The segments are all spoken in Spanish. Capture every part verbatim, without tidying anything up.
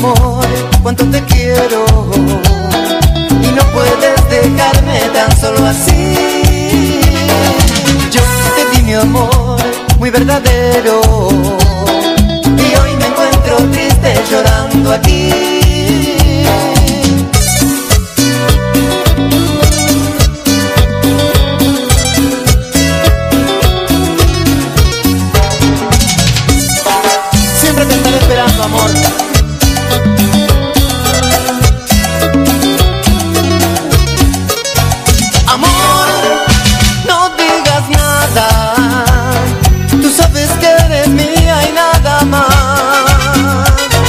amor, cuánto te quiero, y no puedes dejarme tan solo así. Yo te di mi amor muy verdadero, y hoy me encuentro triste llorando aquí. Siempre te estaré esperando, amor. Amor, no digas nada, tú sabes que eres mía y nada más.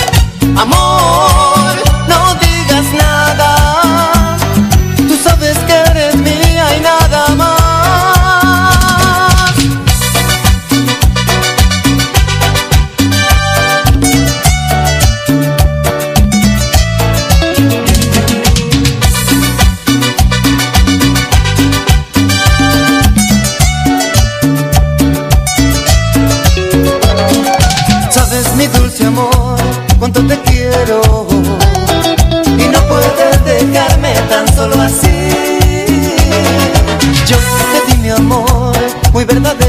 Amor, no digas nada, tú sabes que eres mía y nada más. Mi dulce amor, cuánto te quiero, y no puedes dejarme tan solo así. Yo te di mi amor muy verdadero,